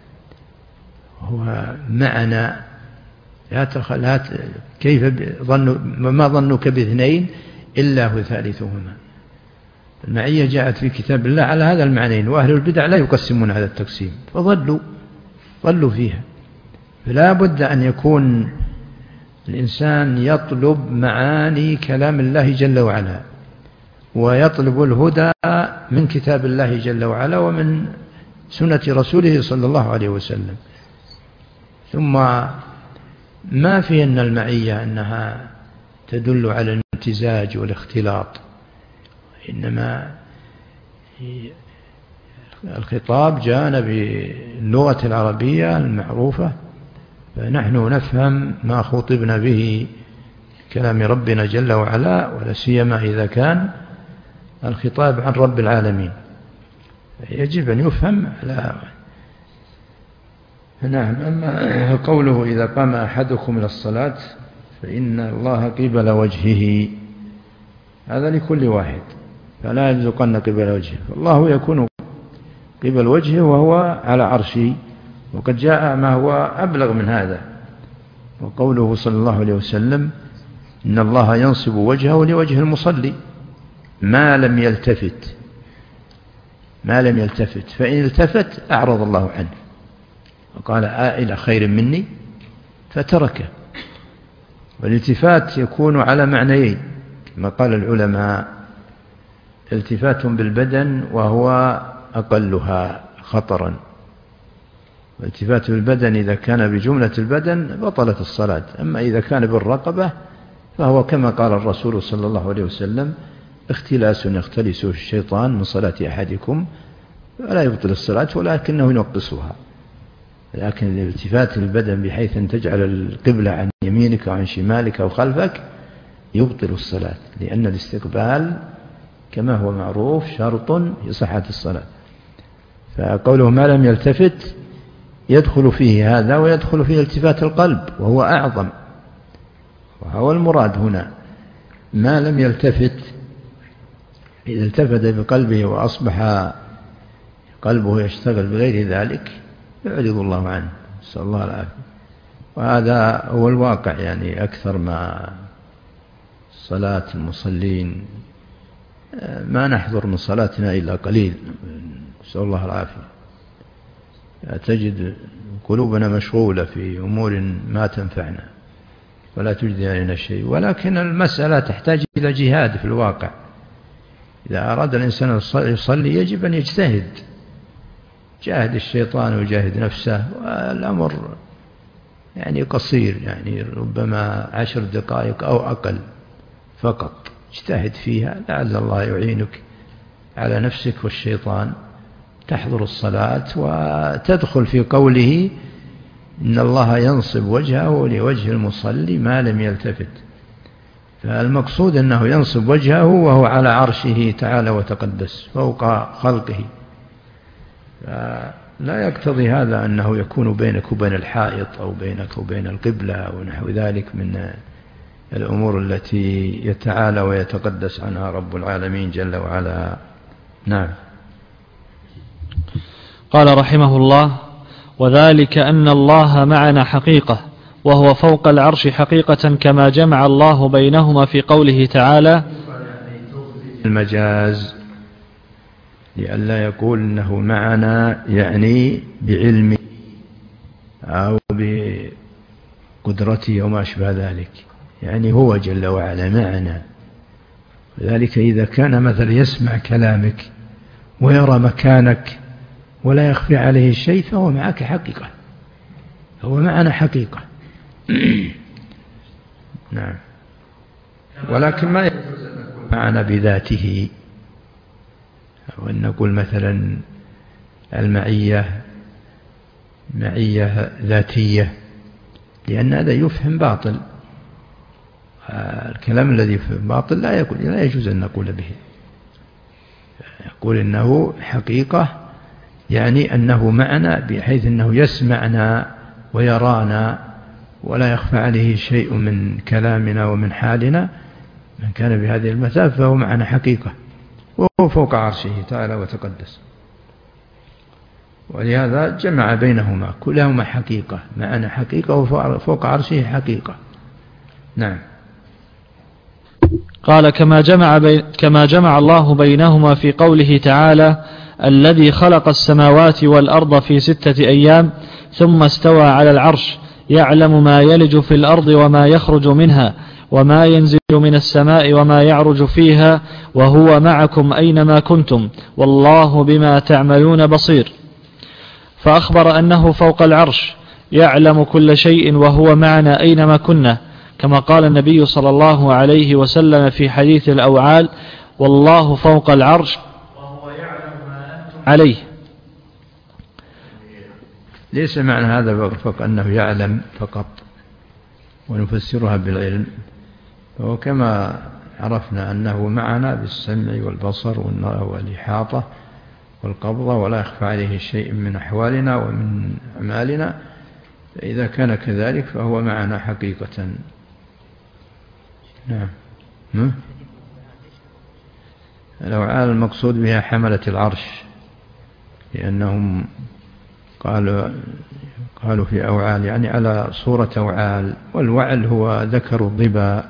S3: هو معنا، كيف ما ظنك باثنين إلا هو ثالثهما. المعية جاءت في كتاب الله على هذا المعنيين، وأهل البدع لا يقسمون هذا التقسيم، فضلوا فيها. فلا بد أن يكون الإنسان يطلب معاني كلام الله جل وعلا، ويطلب الهدى من كتاب الله جل وعلا ومن سنة رسوله صلى الله عليه وسلم. ثم ما في أن المعية أنها تدل على الامتزاج والاختلاط، إنما الخطاب جاءنا باللغة العربية المعروفة، فنحن نفهم ما خطبنا به كلام ربنا جل وعلا، ولا سيما إذا كان الخطاب عن رب العالمين، يجب أن يفهم. نعم. أما قوله: إذا قام أحدكم إلى الصلاة فإن الله قبل وجهه، هذا لكل واحد، فلا يلزقن قبل وجهه، فالله يكون قبل وجهه وهو على عرشه، وقد جاء ما هو أبلغ من هذا. وقوله صلى الله عليه وسلم: إن الله ينصب وجهه لوجه المصلي ما لم يلتفت، فإن التفت أعرض الله عنه، وقال: إلى خير مني، فتركه. والالتفات يكون على معنيين كما قال العلماء: التفات بالبدن وهو أقلها خطرا، والالتفات بالبدن إذا كان بجملة البدن بطلت الصلاة، أما إذا كان بالرقبة فهو كما قال الرسول صلى الله عليه وسلم: اختلاس يختلسه الشيطان من صلاة أحدكم، فلا يبطل الصلاة ولكنه ينقصها. لكن الالتفات البدن بحيث أن تجعل القبلة عن يمينك وعن شمالك أو خلفك يبطل الصلاة، لأن الاستقبال كما هو معروف شرط في صحة الصلاة. فقوله ما لم يلتفت يدخل فيه هذا، ويدخل فيه التفات القلب وهو أعظم، وهو المراد هنا. ما لم يلتفت إذا التفت بقلبه وأصبح قلبه يشتغل بغير ذلك يعرض الله عنه، نسأل الله العافية. وهذا هو الواقع، يعني أكثر ما صلاة المصلين ما نحضر من صلاتنا إلا قليل، نسأل الله العافية. تجد قلوبنا مشغولة في أمور ما تنفعنا ولا تجدي علينا شيء، ولكن المسألة تحتاج إلى جهاد في الواقع. إذا أراد الإنسان يصلي يجب أن يجتهد، جاهد الشيطان ويجاهد نفسه، والأمر يعني قصير، يعني ربما 10 دقائق أو أقل فقط، اجتهد فيها لعل الله يعينك على نفسك والشيطان، تحضر الصلاة وتدخل في قوله إن الله ينصب وجهه لوجه المصلي ما لم يلتفت. فالمقصود أنه ينصب وجهه وهو على عرشه تعالى وتقدس فوق خلقه، لا يقتضي هذا أنه يكون بينك وبين الحائط أو بينك وبين القبلة أو نحو ذلك من الأمور التي يتعالى ويتقدس عنها رب العالمين جل وعلا. نعم.
S2: قال رحمه الله: وذلك أن الله معنا حقيقة وهو فوق العرش حقيقة، كما جمع الله بينهما في قوله تعالى.
S3: المجاز لئلا يقول إنه معنا يعني بعلمه أو بقدرته وما أشبه ذلك، يعني هو جل وعلا معنا. ذلك إذا كان مثلا يسمع كلامك ويرى مكانك ولا يخفي عليه شيء فهو معك حقيقة، هو معنا حقيقة. نعم. ولكن ما يجوز أن نقول معنا بذاته، أو أن نقول مثلا المعية معية ذاتية، لأن هذا يفهم باطل. الكلام الذي يفهم باطل لا يجوز أن نقول به. يقول إنه حقيقة يعني أنه معنا بحيث أنه يسمعنا ويرانا ولا يخفى عليه شيء من كلامنا ومن حالنا. من كان بهذه المثابة فهو معنا حقيقة، وهو فوق عرشه تعالى وتقدس. ولهذا جمع بينهما، كلاهما حقيقة، معنا حقيقة وفوق عرشه حقيقة. نعم.
S2: قال: كما جمع الله بينهما في قوله تعالى: الذي خلق السماوات والأرض في 6 أيام ثم استوى على العرش يعلم ما يلج في الأرض وما يخرج منها وما ينزل من السماء وما يعرج فيها وهو معكم أينما كنتم والله بما تعملون بصير. فأخبر أنه فوق العرش يعلم كل شيء وهو معنا أينما كنا، كما قال النبي صلى الله عليه وسلم في حديث الأوعال: والله فوق العرش وهو يعلم ما أنتم عليه.
S3: ليس معنى هذا فقط أنه يعلم فقط ونفسرها بالعلم، فهو كما عرفنا أنه معنا بالسمع والبصر والإحاطة والقبضة ولا يخفى عليه شيء من أحوالنا ومن أعمالنا، فإذا كان كذلك فهو معنا حقيقة. نعم. الأوعال المقصود بها حملة العرش، لأنهم قالوا في أوعال يعني على صورة أوعال، والوعل هو ذكر الضبا.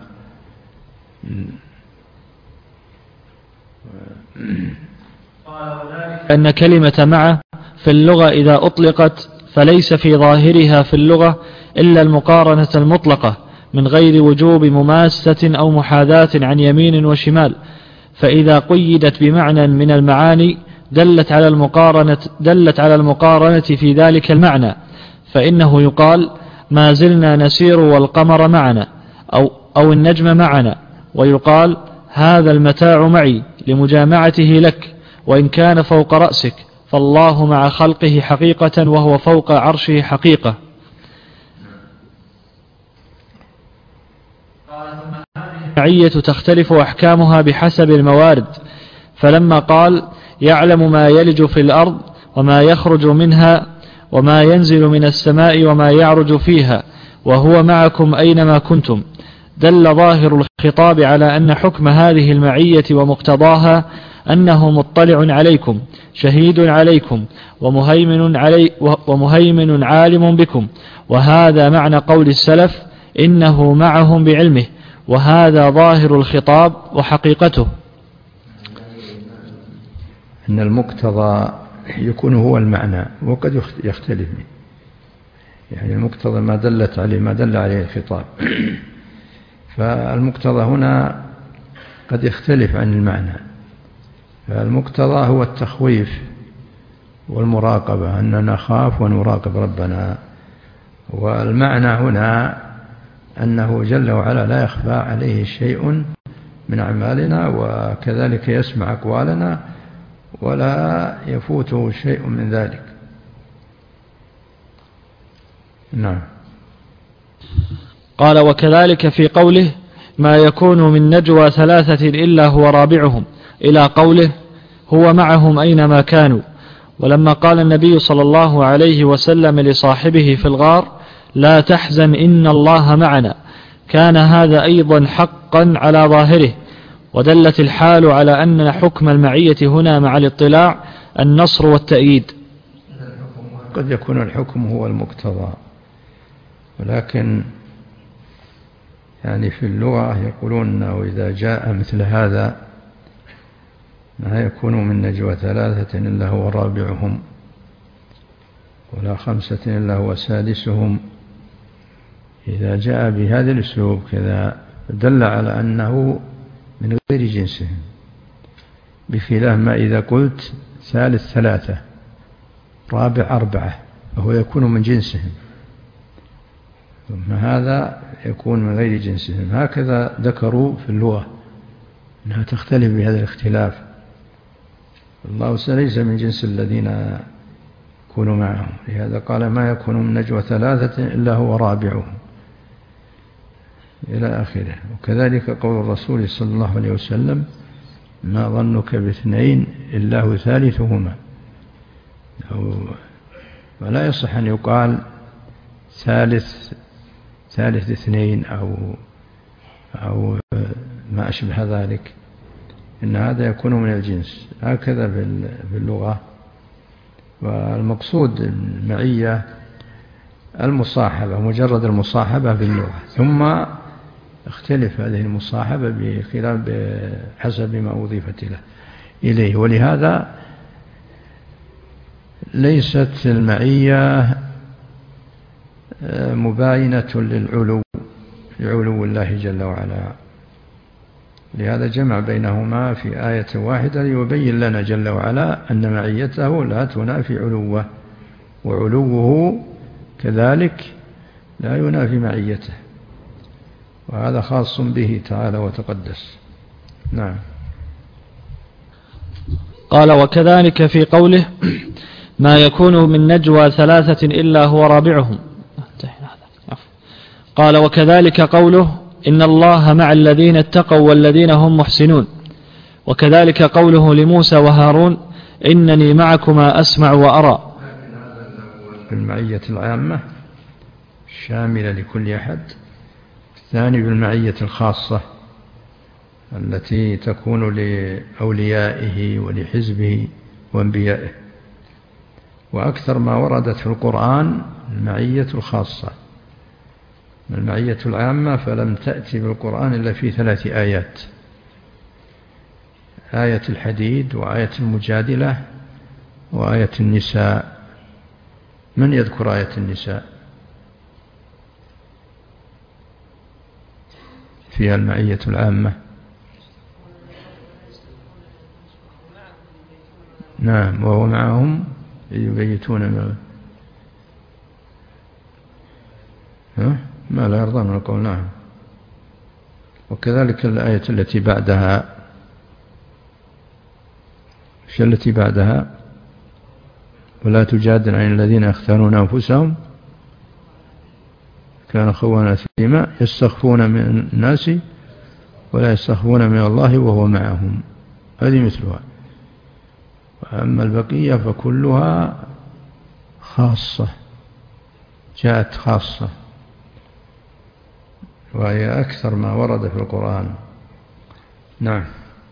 S2: أن كلمة مع في اللغة إذا أطلقت فليس في ظاهرها في اللغة إلا المقارنة المطلقة من غير وجوب مماسة أو محاذاة عن يمين وشمال، فإذا قيدت بمعنى من المعاني دلت على المقارنة في ذلك المعنى، فإنه يقال: ما زلنا نسير والقمر معنا، أو النجم معنا، ويقال: هذا المتاع معي لمجامعته لك، وإن كان فوق رأسك فالله مع خلقه حقيقة وهو فوق عرشه حقيقة. المعية تختلف أحكامها بحسب الموارد، فلما قال: يعلم ما يلج في الأرض وما يخرج منها وما ينزل من السماء وما يعرج فيها وهو معكم أينما كنتم، دل ظاهر الخطاب على أن حكم هذه المعية ومقتضاها أنه مطلع عليكم شهيد عليكم ومهيمن عالم بكم، وهذا معنى قول السلف إنه معهم بعلمه، وهذا ظاهر الخطاب وحقيقته.
S3: أن المقتضى يكون هو المعنى، وقد يختلف، يعني المقتضى ما دلت عليه ما دل عليه الخطاب فالمقتضى هنا قد يختلف عن المعنى. فالمقتضى هو التخويف والمراقبة، أننا نخاف ونراقب ربنا. والمعنى هنا أنه جل وعلا لا يخفى عليه شيء من أعمالنا، وكذلك يسمع أقوالنا ولا يفوته شيء من ذلك. نعم.
S2: قال: وكذلك في قوله: ما يكون من نجوى ثلاثة إلا هو رابعهم، إلى قوله: هو معهم أينما كانوا. ولما قال النبي صلى الله عليه وسلم لصاحبه في الغار: لا تحزن إن الله معنا، كان هذا أيضا حقا على ظاهره، ودلت الحال على أن حكم المعية هنا مع الاطلاع النصر والتأييد.
S3: قد يكون الحكم هو المقتضى، ولكن يعني في اللغة يقولون أنه إذا جاء مثل هذا ما يكون من نجوى ثلاثة إلا هو رابعهم، ولا خمسة إلا هو سادسهم، إذا جاء بهذا الأسلوب كذا دل على أنه من غير جنسهم، بخلاف ما إذا قلت ثالث ثلاثة رابع أربعة فهو يكون من جنسهم، ثم هذا يكون من غير جنسهم. هكذا ذكروا في اللغة أنها تختلف بهذا الاختلاف. الله ليس من جنس الذين يكونوا معهم، لهذا قال: ما يكون من نجوى ثلاثة إلا هو رابعهم، إلى آخره. وكذلك قول الرسول صلى الله عليه وسلم: ما ظنك باثنين إلا هو ثالثهما. ولا يصح أن يقال ثالث اثنين أو ما أشبه ذلك، إن هذا يكون من الجنس. هكذا باللغة. والمقصود المعية المصاحبة، مجرد المصاحبة باللغة، ثم اختلف هذه المصاحبة بخلاف بحسب ما أضيفت إليه. ولهذا ليست المعية مباينة لعلو الله جل وعلا، لهذا جمع بينهما في آية واحدة ليبين لنا جل وعلا أن معيته لا تنافي علوه، وعلوه كذلك لا ينافي معيته، وهذا خاص به تعالى وتقدس. نعم.
S2: قال: وكذلك في قوله: ما يكون من نجوى ثلاثة إلا هو رابعهم. قال: وكذلك قوله: إن الله مع الذين اتقوا والذين هم محسنون. وكذلك قوله لموسى وهارون: إنني معكما أسمع وأرى.
S3: بالمعية العامة الشاملة لكل أحد. الثاني بالمعية الخاصة التي تكون لأوليائه ولحزبه وأنبيائه. وأكثر ما وردت في القرآن المعية الخاصة. المعية العامة فلم تأتي بالقرآن إلا في 3 آيات: آية الحديد، وآية المجادلة، وآية النساء. من يذكر آية النساء؟ فيها المعية العامة. نعم. وهو معهم يبيتون ما لا يرضى من القول. نعم. وكذلك الآية التي بعدها، التي بعدها: ولا تجادل عن الذين يختارون أنفسهم كان خوانا ثيما يستخفون من الناس ولا يستخفون من الله وهو معهم. هذه مثلها. وأما البقية فكلها خاصة، جاءت خاصة. وهي أكثر ما ورد في القرآن. نعم.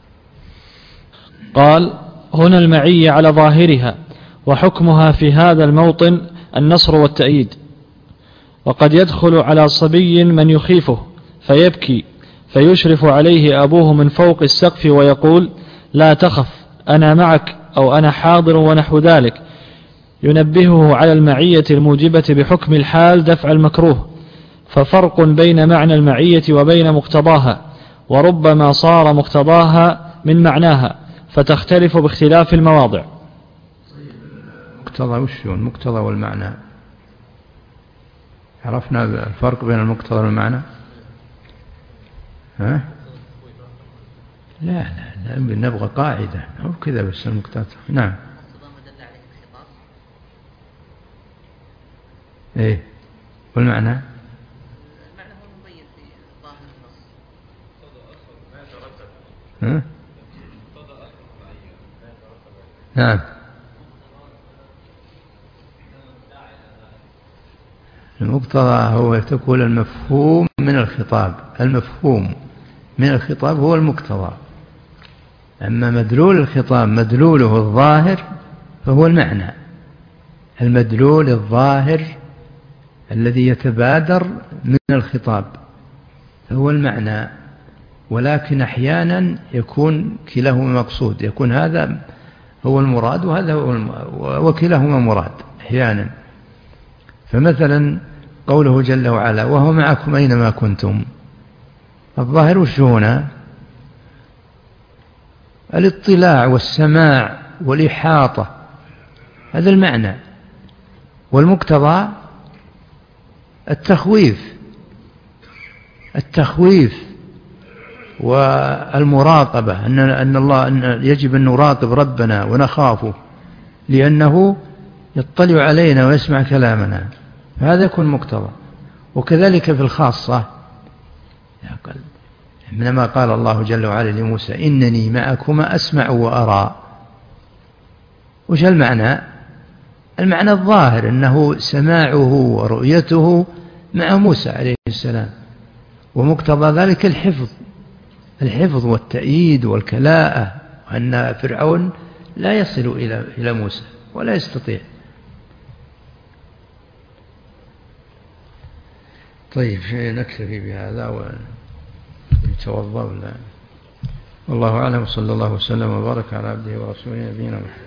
S2: قال: هنا المعية على ظاهرها، وحكمها في هذا الموطن النصر والتأييد. وقد يدخل على صبي من يخيفه فيبكي، فيشرف عليه أبوه من فوق السقف ويقول: لا تخف، أنا معك، أو أنا حاضر، ونحو ذلك، ينبهه على المعية الموجبة بحكم الحال دفع المكروه. ففرق بين معنى المعية وبين مقتضاها، وربما صار مقتضاها من معناها، فتختلف باختلاف المواضع.
S3: مقتضى وشو المقتضى والمعنى؟ عرفنا الفرق بين المقتضى والمعنى؟ ها؟ لا نبغى قاعدة أو كذا بس المقتضى. نعم. إيه والمعنى؟
S4: المعنى هو المبين في ظاهر النص.
S3: ها؟ نعم. المقتضى هو تقول المفهوم من الخطاب، المفهوم من الخطاب هو المقتضى. أما مدلول الخطاب مدلوله الظاهر فهو المعنى، المدلول الظاهر الذي يتبادر من الخطاب هو المعنى. ولكن أحيانا يكون كلاهما مقصود، يكون هذا هو المراد وهذا هو وكلاهما مراد أحيانا. فمثلا قوله جل وعلا: وهو معكم أينما كنتم، الظاهر وش هنا؟ الاطلاع والسماع والإحاطة، هذا المعنى. والمقتضى التخويف والمراقبة، أن يجب أن نراقب ربنا ونخافه لأنه يطلع علينا ويسمع كلامنا، فهذا يكون مقتضى. وكذلك في الخاصة، إنما قال الله جل وعلا لموسى: إنني معكما أسمع وأرى. وش المعنى؟ المعنى الظاهر أنه سماعه ورؤيته مع موسى عليه السلام، ومقتضى ذلك الحفظ والتأييد والكلاءة، وأن فرعون لا يصل إلى موسى ولا يستطيع. طيب نكتفي بهذا ونتوضأ. والله أعلم، صلى الله وسلم وبارك على عبده ورسوله نبينا محمد.